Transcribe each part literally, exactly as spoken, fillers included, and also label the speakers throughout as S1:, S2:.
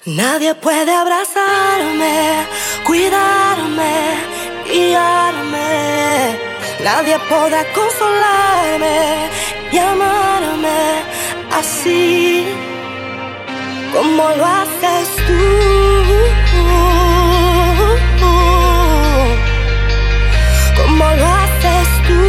S1: Nadie puede abrazarme, cuidarme, guiarme. Nadie podrá consolarme y amarme así como lo haces tú, como lo haces tú.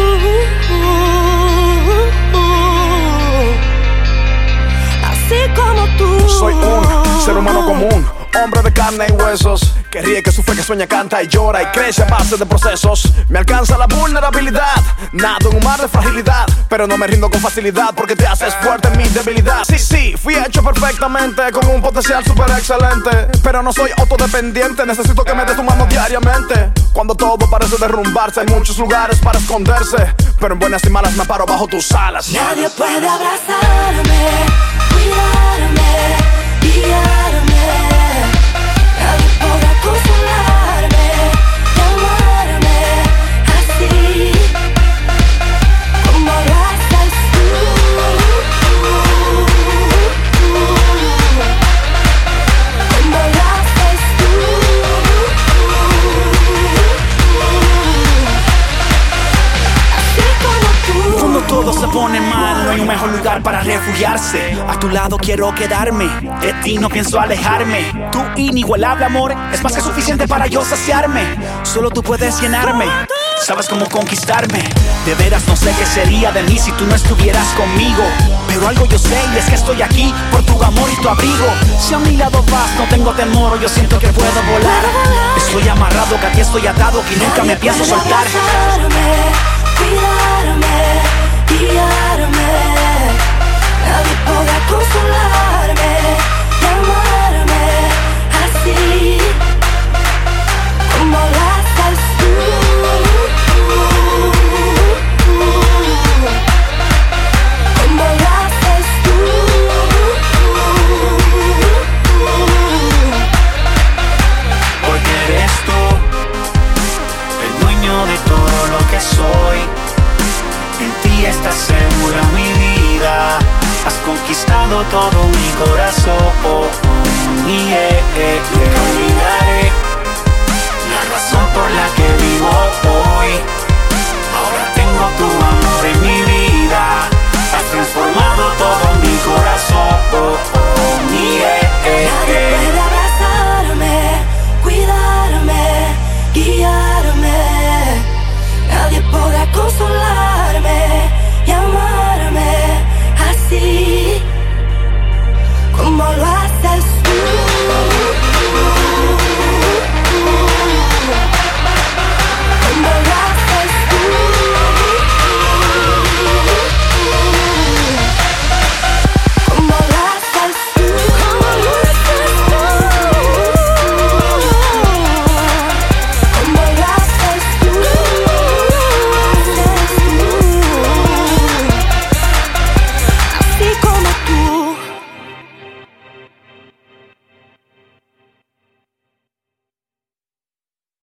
S1: Así como tú.
S2: Soy un ser humano común, hombre de carne y huesos, que ríe, que sufre, que sueña, canta y llora y crece a base de procesos. Me alcanza la vulnerabilidad, nado en un mar de fragilidad, pero no me rindo con facilidad porque te haces fuerte en mi debilidad. Sí, sí, fui hecho perfectamente con un potencial súper excelente, pero no soy autodependiente, necesito que me des tu mano diariamente. Cuando todo parece derrumbarse, hay muchos lugares para esconderse, pero en buenas y malas me paro bajo tus alas.
S1: Nadie puede abrazarme, cuidarme, guiarme. Nadie podrá consolarme y amarme así como lo haces tú, como lo haces tú. Así como tú.
S3: Cuando todo se pone mal, no hay un mejor lugar para refugiarse. A tu lado quiero quedarme, de ti no pienso alejarme. Tu inigualable amor es más que suficiente para yo saciarme. Solo tú puedes llenarme, sabes cómo conquistarme. De veras no sé qué sería de mí si tú no estuvieras conmigo, pero algo yo sé y es que estoy aquí por tu amor y tu abrigo. Si a mi lado vas no tengo temor, yo siento que puedo volar. Estoy amarrado, que a ti estoy atado, que nunca me pienso soltar.
S1: Cuidarme, guiarme. Nadie podrá consolarme